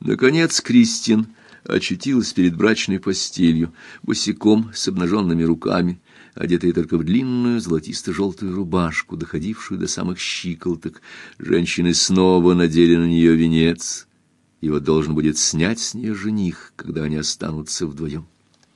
Наконец Кристин очутилась перед брачной постелью, босиком, с обнаженными руками, одетая только в длинную золотисто-желтую рубашку, доходившую до самых щиколоток. Женщины снова надели на нее венец. Его должен будет снять с нее жених, когда они останутся вдвоем.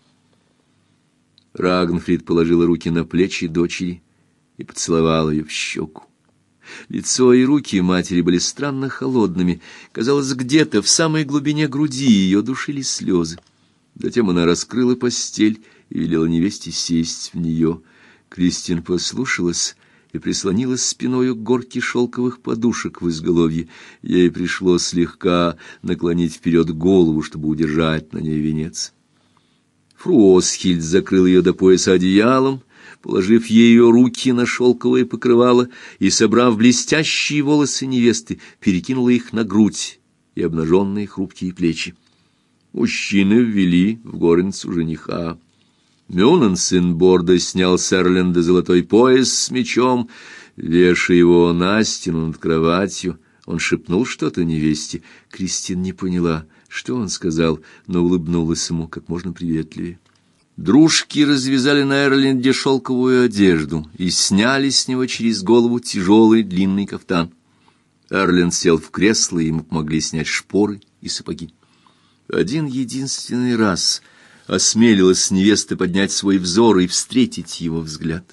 Рагнфрид положила руки на плечи дочери и поцеловала ее в щеку. Лицо и руки матери были странно холодными. Казалось, где-то в самой глубине груди ее душили слезы. Затем она раскрыла постель и велела невесте сесть в нее. Кристин послушалась и прислонилась спиною к горке шелковых подушек в изголовье. Ей пришлось слегка наклонить вперед голову, чтобы удержать на ней венец. Фру Осхильд закрыл ее до пояса одеялом, положив ее руки на шелковое покрывало и, собрав блестящие волосы невесты, перекинула их на грудь и обнаженные хрупкие плечи. Мужчины ввели в горницу жениха. Мюненсен Бордо снял с Эрленда золотой пояс с мечом, вешая его на стену над кроватью. Он шепнул что-то невесте. Кристин не поняла, что он сказал, но улыбнулась ему как можно приветливее. Дружки развязали на Эрленде шелковую одежду и сняли с него через голову тяжелый длинный кафтан. Эрленд сел в кресло, и ему помогли снять шпоры и сапоги. Один единственный раз осмелилась невеста поднять свой взор и встретить его взгляд.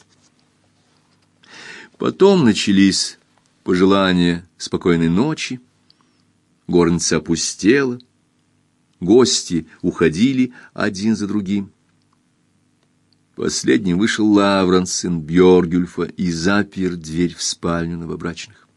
Потом начались пожелания спокойной ночи. Горница опустела, гости уходили один за другим. Последним вышел Лавран, сын Бьоргюльфа, и запер дверь в спальню новобрачных.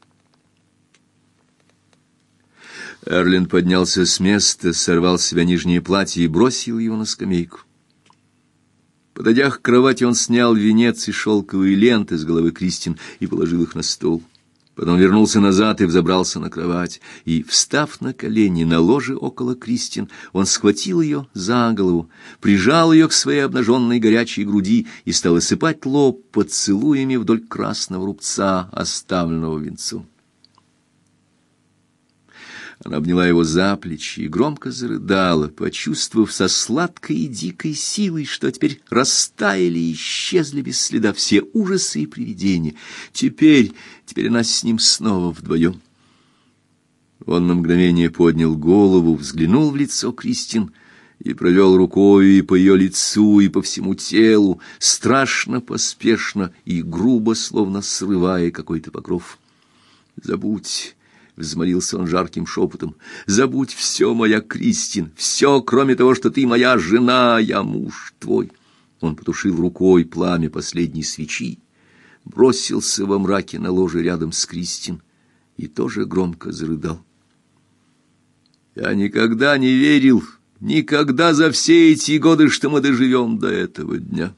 Эрленд поднялся с места, сорвал с себя нижнее платье и бросил его на скамейку. Подойдя к кровати, он снял венец и шелковые ленты с головы Кристин и положил их на стол. Потом вернулся назад и взобрался на кровать, и, встав на колени на ложе около Кристин, он схватил ее за голову, прижал ее к своей обнаженной горячей груди и стал осыпать лоб поцелуями вдоль красного рубца, оставленного венцом. Она обняла его за плечи и громко зарыдала, почувствовав со сладкой и дикой силой, что теперь растаяли и исчезли без следа все ужасы и привидения. Теперь она с ним снова вдвоем. Он на мгновение поднял голову, взглянул в лицо Кристин и провел рукой и по ее лицу, и по всему телу, страшно поспешно и грубо, словно срывая какой-то покров. «Забудь!» — взмолился он жарким шепотом. «Забудь все, моя Кристин, все, кроме того, что ты моя жена, я муж твой». Он потушил рукой пламя последней свечи, бросился во мраке на ложе рядом с Кристин и тоже громко зарыдал. «Я никогда не верил, никогда за все эти годы, что мы доживем до этого дня».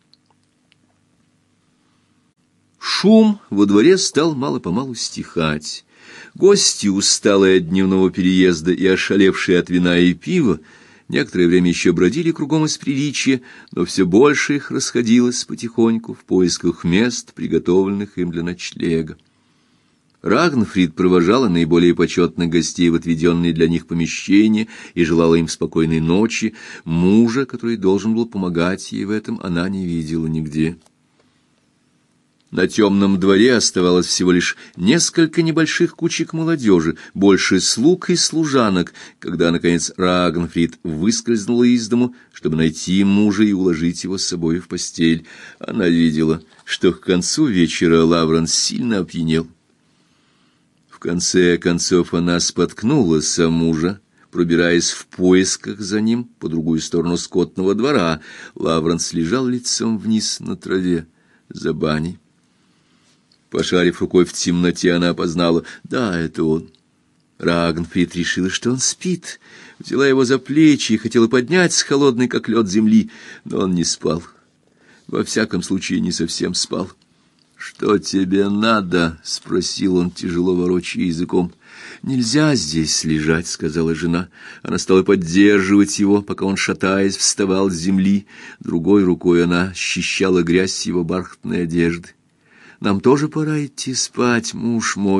Шум во дворе стал мало-помалу стихать. Гости, усталые от дневного переезда и ошалевшие от вина и пива, некоторое время еще бродили кругом из приличия, но все больше их расходилось потихоньку в поисках мест, приготовленных им для ночлега. Рагнфрид провожала наиболее почетных гостей в отведенные для них помещения и желала им спокойной ночи. Мужа, который должен был помогать ей в этом, она не видела нигде. На темном дворе оставалось всего лишь несколько небольших кучек молодежи, больше слуг и служанок, когда, наконец, Рагнфрид выскользнула из дому, чтобы найти мужа и уложить его с собой в постель. Она видела, что к концу вечера Лавран сильно опьянел. В конце концов она споткнулась о мужа, пробираясь в поисках за ним по другую сторону скотного двора. Лавранс лежал лицом вниз на траве за баней. Пошарив рукой в темноте, она опознала: да, это он. Рагнфрид решила, что он спит, взяла его за плечи и хотела поднять с холодной, как лед, земли, но он не спал. Во всяком случае, не совсем спал. «Что тебе надо?» — спросил он, тяжело ворочая языком. «Нельзя здесь лежать», — сказала жена. Она стала поддерживать его, пока он, шатаясь, вставал с земли. Другой рукой она счищала грязь с его бархатной одежды. «Нам тоже пора идти спать, муж мой».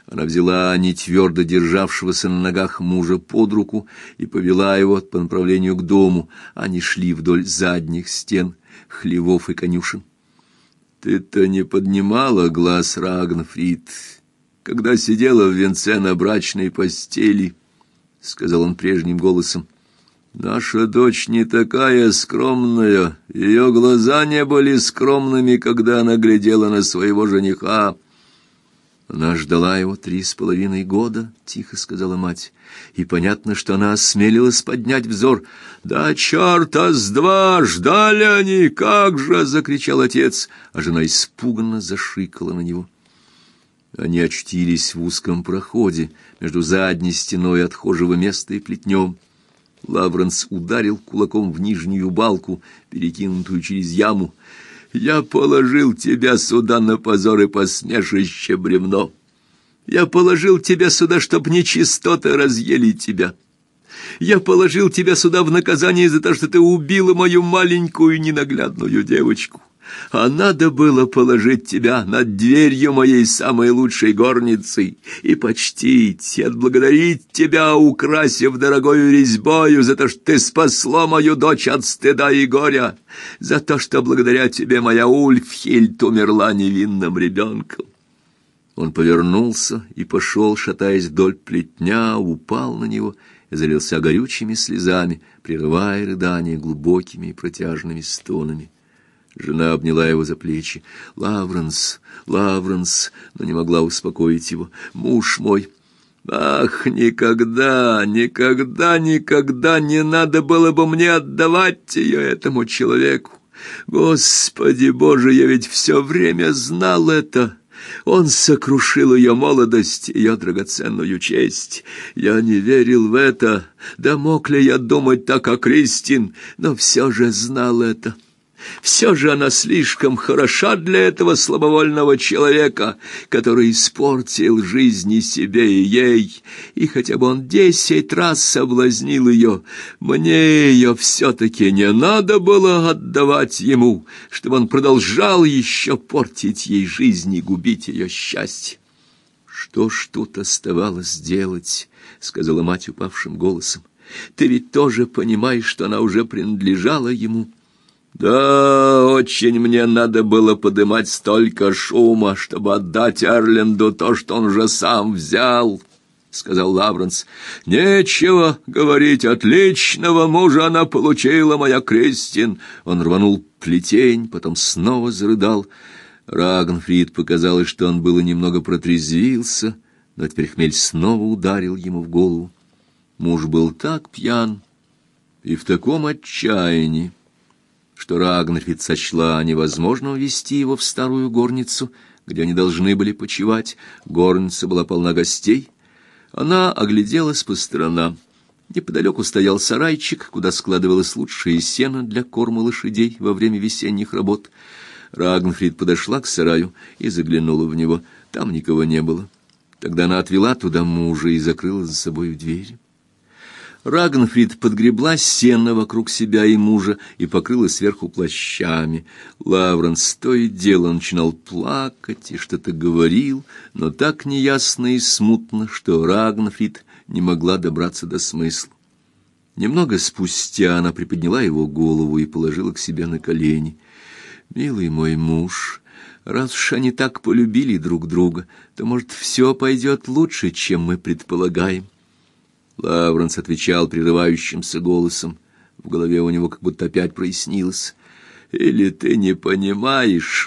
Она взяла нетвердо державшегося на ногах мужа под руку и повела его по направлению к дому. Они шли вдоль задних стен хлевов и конюшен. «Ты-то не поднимала глаз, Рагнфрид, когда сидела в венце на брачной постели», — сказал он прежним голосом. «Наша дочь не такая скромная, ее глаза не были скромными, когда она глядела на своего жениха». «Она ждала его 3,5 года», — тихо сказала мать, — «и понятно, что она осмелилась поднять взор». «Да черта с два! Ждали они! Как же!» — закричал отец, а жена испуганно зашикала на него. Они очутились в узком проходе между задней стеной отхожего места и плетнем. Лавренс ударил кулаком в нижнюю балку, перекинутую через яму. «Я положил тебя сюда на позор и посмешище, бревно. Я положил тебя сюда, чтоб нечистоты разъели тебя. Я положил тебя сюда в наказание за то, что ты убила мою маленькую ненаглядную девочку. А надо было положить тебя над дверью моей самой лучшей горницы и почтить, и отблагодарить тебя, украсив дорогою резьбою, за то, что ты спасла мою дочь от стыда и горя, за то, что благодаря тебе моя Ульфхильд умерла невинным ребенком». Он повернулся и пошел, шатаясь вдоль плетня, упал на него и залился горючими слезами, прерывая рыдания глубокими и протяжными стонами. Жена обняла его за плечи. «Лавренс, Лавренс!» но не могла успокоить его. «Муж мой!» «Ах, никогда, никогда, никогда не надо было бы мне отдавать ее этому человеку! Господи Боже, я ведь все время знал это!» Он сокрушил ее молодость, ее драгоценную честь. Я не верил в это. Да мог ли я думать так о Кристин? Но все же знал это. Все же она слишком хороша для этого слабовольного человека, который испортил жизнь и себе, и ей. И хотя бы он 10 раз соблазнил ее, мне ее все-таки не надо было отдавать ему, чтобы он продолжал еще портить ей жизнь и губить ее счастье. «Что ж тут оставалось делать?» — сказала мать упавшим голосом. «Ты ведь тоже понимаешь, что она уже принадлежала ему». «Да, очень мне надо было подымать столько шума, чтобы отдать Эрленду то, что он уже сам взял», — сказал Лавренс. «Нечего говорить, отличного мужа она получила, моя Кристин». Он рванул плетень, потом снова зарыдал. Рагнфрид показалось, что он было немного протрезвился, но теперь хмель снова ударил ему в голову. Муж был так пьян и в таком отчаянии, что Рагнфрид сочла невозможным вести его в старую горницу, где они должны были почивать. Горница была полна гостей. Она огляделась по сторонам. Неподалеку стоял сарайчик, куда складывалось лучшее сено для корма лошадей во время весенних работ. Рагнфрид подошла к сараю и заглянула в него. Там никого не было. Тогда она отвела туда мужа и закрыла за собой дверь. Рагнфрид подгребла сено вокруг себя и мужа и покрыла сверху плащами. Лавренс то и дело начинал плакать и что-то говорил, но так неясно и смутно, что Рагнфрид не могла добраться до смысла. Немного спустя она приподняла его голову и положила к себе на колени. «Милый мой муж, раз уж они так полюбили друг друга, то, может, все пойдет лучше, чем мы предполагаем». Лавренс отвечал прерывающимся голосом. В голове у него как будто опять прояснилось. «Или ты не понимаешь?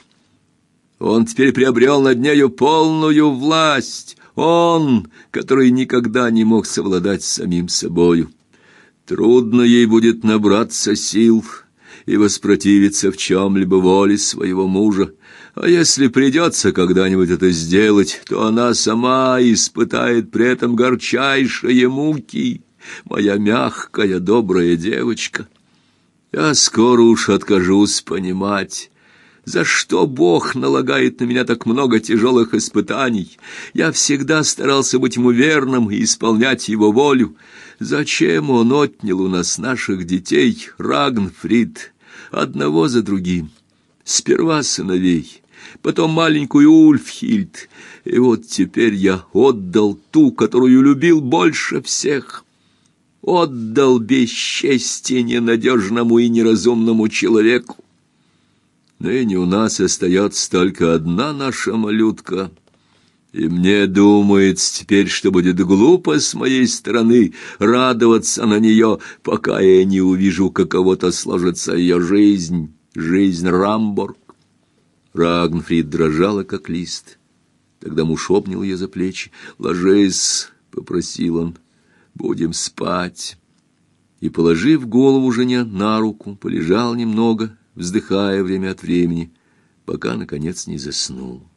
Он теперь приобрел над нею полную власть. Он, который никогда не мог совладать с самим собою. Трудно ей будет набраться сил и воспротивиться в чем-либо воле своего мужа. А если придется когда-нибудь это сделать, то она сама испытает при этом горчайшие муки, моя мягкая, добрая девочка. Я скоро уж откажусь понимать, за что Бог налагает на меня так много тяжелых испытаний. Я всегда старался быть ему верным и исполнять его волю. Зачем он отнял у нас наших детей, Рагнфрид, одного за другим? Сперва сыновей, потом маленькую Ульфхильд, и вот теперь я отдал ту, которую любил больше всех. Отдал без чести ненадежному и неразумному человеку. Ныне у нас остается только одна наша малютка, и мне думается теперь, что будет глупо с моей стороны радоваться на нее, пока я не увижу, каково-то сложится ее жизнь, жизнь Рамборг. Рагнфрид дрожала, как лист. Тогда муж обнял ее за плечи. «Ложись», — попросил он, — «будем спать». И, положив голову жене на руку, полежал немного, вздыхая время от времени, пока, наконец, не заснул.